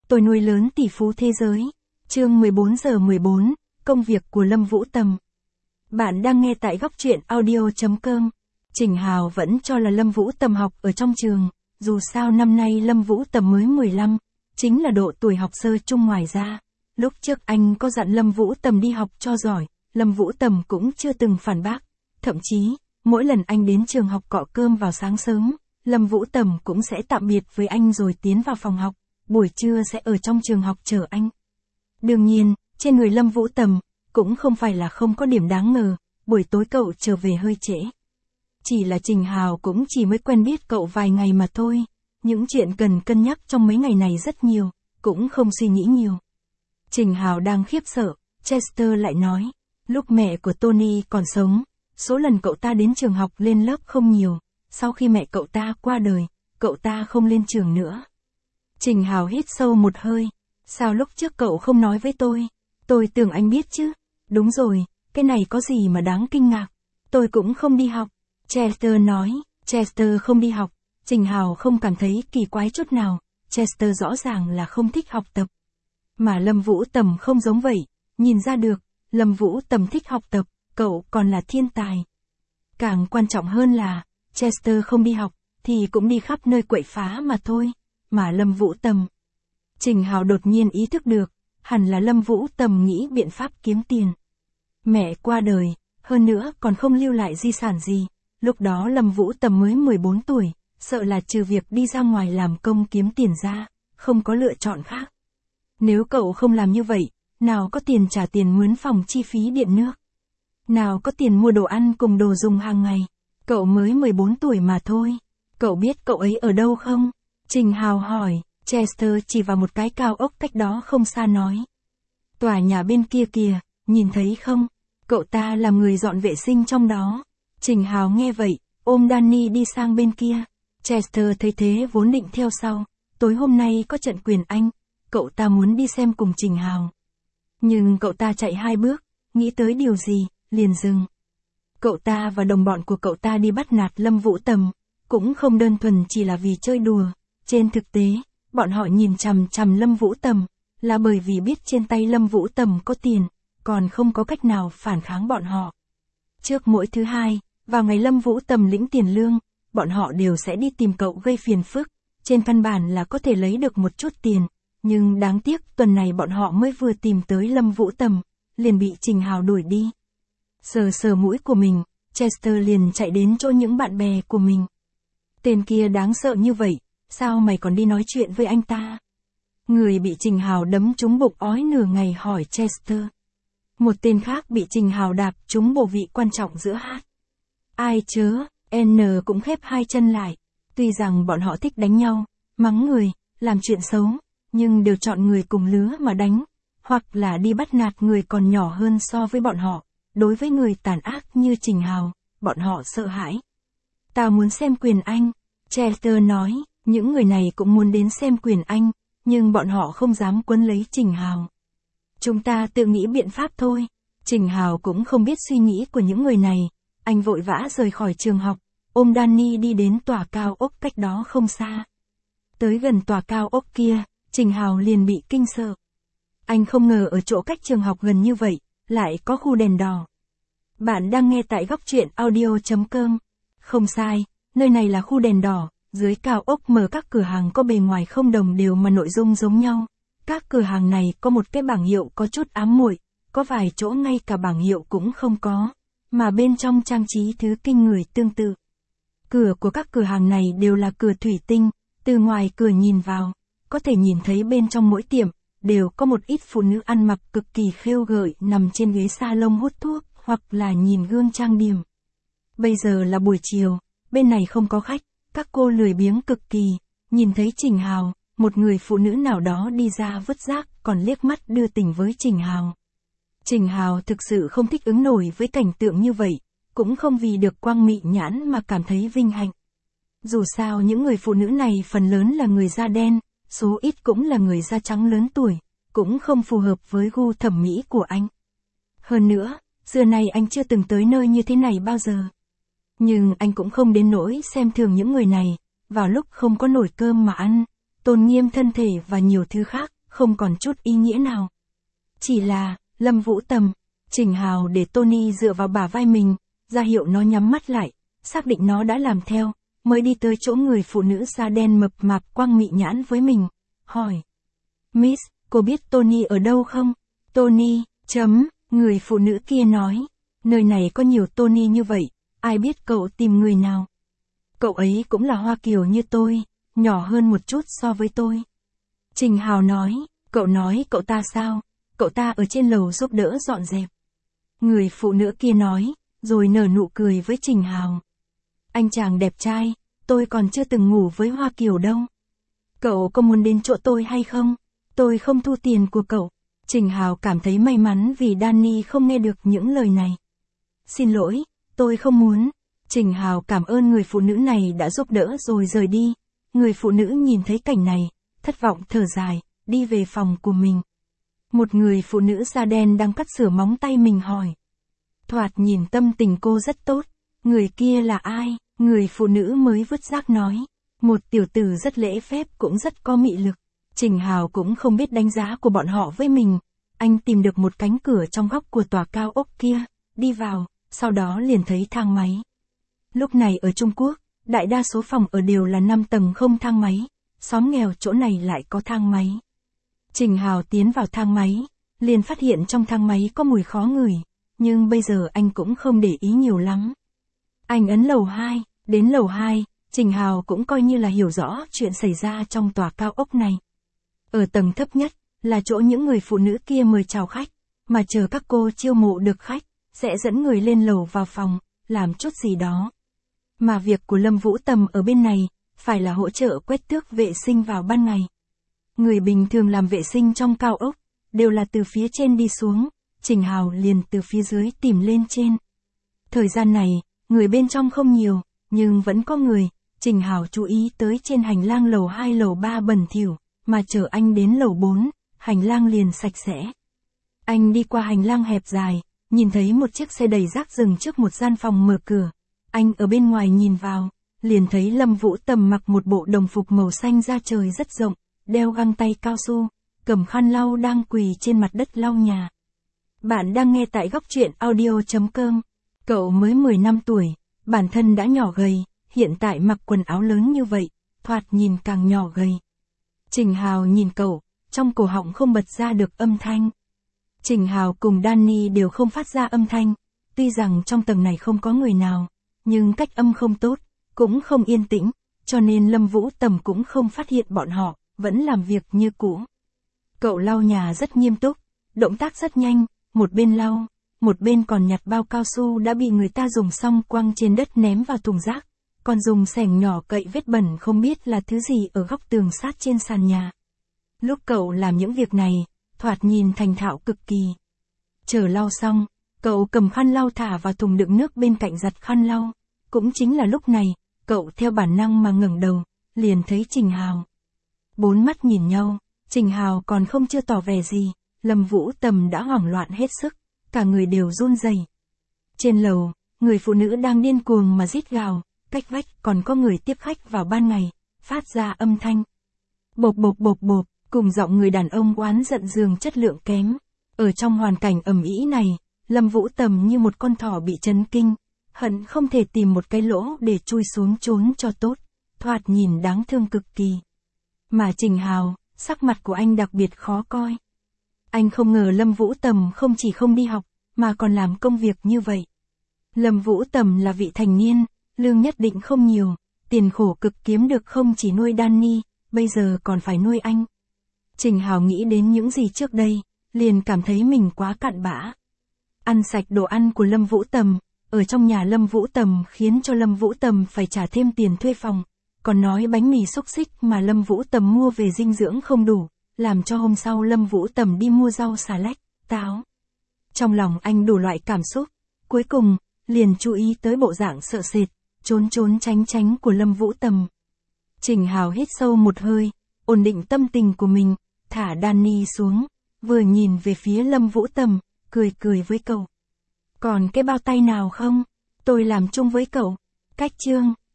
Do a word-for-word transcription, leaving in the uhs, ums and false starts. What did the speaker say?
Tôi nuôi lớn tỷ phú thế giới. Chương mười bốn giờ mười bốn, công việc của Lâm Vũ Tầm. Bạn đang nghe tại góc truyện audio chấm com. Trình Hào vẫn cho là Lâm Vũ Tầm học ở trong trường, dù sao năm nay Lâm Vũ Tầm mới mười lăm, chính là độ tuổi học sơ chung. Ngoài ra, lúc trước anh có dặn Lâm Vũ Tầm đi học cho giỏi, Lâm Vũ Tầm cũng chưa từng phản bác. Thậm chí, mỗi lần anh đến trường học cọ cơm vào sáng sớm, Lâm Vũ Tầm cũng sẽ tạm biệt với anh rồi tiến vào phòng học, buổi trưa sẽ ở trong trường học chờ anh. Đương nhiên, trên người Lâm Vũ Tầm, cũng không phải là không có điểm đáng ngờ, buổi tối cậu trở về hơi trễ. Chỉ là Trình Hào cũng chỉ mới quen biết cậu vài ngày mà thôi, những chuyện cần cân nhắc trong mấy ngày này rất nhiều, cũng không suy nghĩ nhiều. Trình Hào đang khiếp sợ, Chester lại nói, lúc mẹ của Tony còn sống, số lần cậu ta đến trường học lên lớp không nhiều, sau khi mẹ cậu ta qua đời, cậu ta không lên trường nữa. Trình Hào hít sâu một hơi, sao lúc trước cậu không nói với tôi, tôi tưởng anh biết chứ. Đúng rồi, cái này có gì mà đáng kinh ngạc, tôi cũng không đi học. Chester nói, Chester không đi học, Trình Hào không cảm thấy kỳ quái chút nào, Chester rõ ràng là không thích học tập. Mà Lâm Vũ Tầm không giống vậy, nhìn ra được, Lâm Vũ Tầm thích học tập, cậu còn là thiên tài. Càng quan trọng hơn là, Chester không đi học, thì cũng đi khắp nơi quậy phá mà thôi, mà Lâm Vũ Tầm. Trình Hào đột nhiên ý thức được, hẳn là Lâm Vũ Tầm nghĩ biện pháp kiếm tiền. Mẹ qua đời, hơn nữa còn không lưu lại di sản gì, lúc đó Lâm Vũ Tầm mới mười bốn tuổi, sợ là trừ việc đi ra ngoài làm công kiếm tiền ra, không có lựa chọn khác. Nếu cậu không làm như vậy, nào có tiền trả tiền mướn phòng chi phí điện nước, nào có tiền mua đồ ăn cùng đồ dùng hàng ngày, cậu mới mười bốn tuổi mà thôi, cậu biết cậu ấy ở đâu không? Trình Hào hỏi, Chester chỉ vào một cái cao ốc cách đó không xa nói. Tòa nhà bên kia kìa, nhìn thấy không? Cậu ta là người dọn vệ sinh trong đó. Trình Hào nghe vậy, ôm Danny đi sang bên kia. Chester thấy thế vốn định theo sau, tối hôm nay có trận quyền Anh, cậu ta muốn đi xem cùng Trình Hào. Nhưng cậu ta chạy hai bước, nghĩ tới điều gì, liền dừng. Cậu ta và đồng bọn của cậu ta đi bắt nạt Lâm Vũ Tầm, cũng không đơn thuần chỉ là vì chơi đùa. Trên thực tế, bọn họ nhìn chằm chằm Lâm Vũ Tầm, là bởi vì biết trên tay Lâm Vũ Tầm có tiền, còn không có cách nào phản kháng bọn họ. Trước mỗi thứ hai, vào ngày Lâm Vũ Tầm lĩnh tiền lương, bọn họ đều sẽ đi tìm cậu gây phiền phức, trên căn bản là có thể lấy được một chút tiền, nhưng đáng tiếc tuần này bọn họ mới vừa tìm tới Lâm Vũ Tầm, liền bị Trình Hào đuổi đi. Sờ sờ mũi của mình, Chester liền chạy đến chỗ những bạn bè của mình. Tên kia đáng sợ như vậy, sao mày còn đi nói chuyện với anh ta? Người bị Trình Hào đấm trúng bụng ói nửa ngày hỏi Chester. Một tên khác bị Trình Hào đạp trúng bộ vị quan trọng giữa hát. Ai chớ, N cũng khép hai chân lại. Tuy rằng bọn họ thích đánh nhau, mắng người, làm chuyện xấu, nhưng đều chọn người cùng lứa mà đánh, hoặc là đi bắt nạt người còn nhỏ hơn so với bọn họ. Đối với người tàn ác như Trình Hào, bọn họ sợ hãi. Tao muốn xem quyền Anh, Chester nói, những người này cũng muốn đến xem quyền Anh, nhưng bọn họ không dám quấn lấy Trình Hào. Chúng ta tự nghĩ biện pháp thôi. Trình Hào cũng không biết suy nghĩ của những người này, anh vội vã rời khỏi trường học, ôm Danny đi đến tòa cao ốc cách đó không xa. Tới gần tòa cao ốc kia, Trình Hào liền bị kinh sợ. Anh không ngờ ở chỗ cách trường học gần như vậy, lại có khu đèn đỏ. Bạn đang nghe tại góc truyện audio chấm com. Không sai, nơi này là khu đèn đỏ, dưới cao ốc mở các cửa hàng có bề ngoài không đồng đều mà nội dung giống nhau. Các cửa hàng này có một cái bảng hiệu có chút ám muội, có vài chỗ ngay cả bảng hiệu cũng không có, mà bên trong trang trí thứ kinh người tương tự. Cửa của các cửa hàng này đều là cửa thủy tinh, từ ngoài cửa nhìn vào, có thể nhìn thấy bên trong mỗi tiệm, đều có một ít phụ nữ ăn mặc cực kỳ khêu gợi nằm trên ghế salon hút thuốc, hoặc là nhìn gương trang điểm. Bây giờ là buổi chiều, bên này không có khách, các cô lười biếng cực kỳ, nhìn thấy Trình Hào, một người phụ nữ nào đó đi ra vứt rác, còn liếc mắt đưa tình với Trình Hào. Trình Hào thực sự không thích ứng nổi với cảnh tượng như vậy, cũng không vì được quang mị nhãn mà cảm thấy vinh hạnh. Dù sao những người phụ nữ này phần lớn là người da đen, số ít cũng là người da trắng lớn tuổi, cũng không phù hợp với gu thẩm mỹ của anh. Hơn nữa, xưa nay anh chưa từng tới nơi như thế này bao giờ. Nhưng anh cũng không đến nỗi xem thường những người này, vào lúc không có nổi cơm mà ăn, tôn nghiêm thân thể và nhiều thứ khác, không còn chút ý nghĩa nào. Chỉ là, Lâm Vũ Tầm, Trình Hào để Tony dựa vào bả vai mình, ra hiệu nó nhắm mắt lại, xác định nó đã làm theo, mới đi tới chỗ người phụ nữ da đen mập mạp quăng mị nhãn với mình, hỏi. Miss, cô biết Tony ở đâu không? Tony, chấm, người phụ nữ kia nói. Nơi này có nhiều Tony như vậy, ai biết cậu tìm người nào? Cậu ấy cũng là Hoa Kiều như tôi, nhỏ hơn một chút so với tôi. Trình Hào nói, cậu nói cậu ta sao? Cậu ta ở trên lầu giúp đỡ dọn dẹp. Người phụ nữ kia nói, rồi nở nụ cười với Trình Hào. Anh chàng đẹp trai, tôi còn chưa từng ngủ với Hoa Kiều đâu. Cậu có muốn đến chỗ tôi hay không? Tôi không thu tiền của cậu. Trình Hào cảm thấy may mắn vì Danny không nghe được những lời này. Xin lỗi, tôi không muốn. Trình Hào cảm ơn người phụ nữ này đã giúp đỡ rồi rời đi. Người phụ nữ nhìn thấy cảnh này, thất vọng thở dài, đi về phòng của mình. Một người phụ nữ da đen đang cắt sửa móng tay mình hỏi. Thoạt nhìn tâm tình cô rất tốt. Người kia là ai? Người phụ nữ mới vứt rác nói. Một tiểu tử rất lễ phép cũng rất có mị lực. Trình Hào cũng không biết đánh giá của bọn họ với mình. Anh tìm được một cánh cửa trong góc của tòa cao ốc kia, đi vào, sau đó liền thấy thang máy. Lúc này ở Trung Quốc, đại đa số phòng ở đều là năm tầng không thang máy, xóm nghèo chỗ này lại có thang máy. Trình Hào tiến vào thang máy, liền phát hiện trong thang máy có mùi khó ngửi, nhưng bây giờ anh cũng không để ý nhiều lắm. Anh ấn lầu hai, đến lầu hai, Trình Hào cũng coi như là hiểu rõ chuyện xảy ra trong tòa cao ốc này. Ở tầng thấp nhất, là chỗ những người phụ nữ kia mời chào khách, mà chờ các cô chiêu mộ được khách, sẽ dẫn người lên lầu vào phòng, làm chút gì đó. Mà việc của Lâm Vũ Tầm ở bên này, phải là hỗ trợ quét tước vệ sinh vào ban ngày. Người bình thường làm vệ sinh trong cao ốc, đều là từ phía trên đi xuống, Trình Hào liền từ phía dưới tìm lên trên. Thời gian này, người bên trong không nhiều, nhưng vẫn có người, Trình Hào chú ý tới trên hành lang lầu hai lầu ba bẩn thỉu, mà chờ anh đến lầu bốn, hành lang liền sạch sẽ. Anh đi qua hành lang hẹp dài, nhìn thấy một chiếc xe đầy rác dừng trước một gian phòng mở cửa. Anh ở bên ngoài nhìn vào, liền thấy Lâm Vũ Tầm mặc một bộ đồng phục màu xanh da trời rất rộng, đeo găng tay cao su, cầm khăn lau đang quỳ trên mặt đất lau nhà. Bạn đang nghe tại góc truyện audio chấm com. Cậu mới mười năm tuổi, bản thân đã nhỏ gầy, hiện tại mặc quần áo lớn như vậy, thoạt nhìn càng nhỏ gầy. Trình Hào nhìn cậu, trong cổ họng không bật ra được âm thanh. Trình Hào cùng Danny đều không phát ra âm thanh, tuy rằng trong tầng này không có người nào, nhưng cách âm không tốt, cũng không yên tĩnh, cho nên Lâm Vũ Tầm cũng không phát hiện bọn họ, vẫn làm việc như cũ. Cậu lau nhà rất nghiêm túc, động tác rất nhanh, một bên lau, một bên còn nhặt bao cao su đã bị người ta dùng xong quăng trên đất ném vào thùng rác, còn dùng xẻng nhỏ cậy vết bẩn không biết là thứ gì ở góc tường sát trên sàn nhà. Lúc cậu làm những việc này, thoạt nhìn thành thạo cực kỳ. Chờ lau xong, cậu cầm khăn lau thả vào thùng đựng nước bên cạnh giặt khăn lau. Cũng chính là lúc này, cậu theo bản năng mà ngẩng đầu, liền thấy Trình Hào. Bốn mắt nhìn nhau, Trình Hào còn không chưa tỏ vẻ gì, Lâm Vũ Tầm đã hoảng loạn hết sức, cả người đều run rẩy. Trên lầu, người phụ nữ đang điên cuồng mà rít gào, cách vách còn có người tiếp khách vào ban ngày, phát ra âm thanh. Bộp bộp bộp bộp, cùng giọng người đàn ông oán giận giường chất lượng kém. Ở trong hoàn cảnh ầm ĩ này, Lâm Vũ Tầm như một con thỏ bị chấn kinh, hận không thể tìm một cái lỗ để chui xuống trốn cho tốt, thoạt nhìn đáng thương cực kỳ. Mà Trình Hào, sắc mặt của anh đặc biệt khó coi. Anh không ngờ Lâm Vũ Tầm không chỉ không đi học, mà còn làm công việc như vậy. Lâm Vũ Tầm là vị thành niên, lương nhất định không nhiều, tiền khổ cực kiếm được không chỉ nuôi Danny, bây giờ còn phải nuôi anh. Trình Hào nghĩ đến những gì trước đây, liền cảm thấy mình quá cặn bã. Ăn sạch đồ ăn của Lâm Vũ Tầm, ở trong nhà Lâm Vũ Tầm khiến cho Lâm Vũ Tầm phải trả thêm tiền thuê phòng, còn nói bánh mì xúc xích mà Lâm Vũ Tầm mua về dinh dưỡng không đủ, làm cho hôm sau Lâm Vũ Tầm đi mua rau xà lách, táo. Trong lòng anh đủ loại cảm xúc, cuối cùng, liền chú ý tới bộ dạng sợ sệt, trốn trốn tránh tránh của Lâm Vũ Tầm. Trình Hào hít sâu một hơi, ổn định tâm tình của mình, thả Danny xuống, vừa nhìn về phía Lâm Vũ Tầm, cười cười với cậu. Còn cái bao tay nào không? Tôi làm chung với cậu. Cách chương,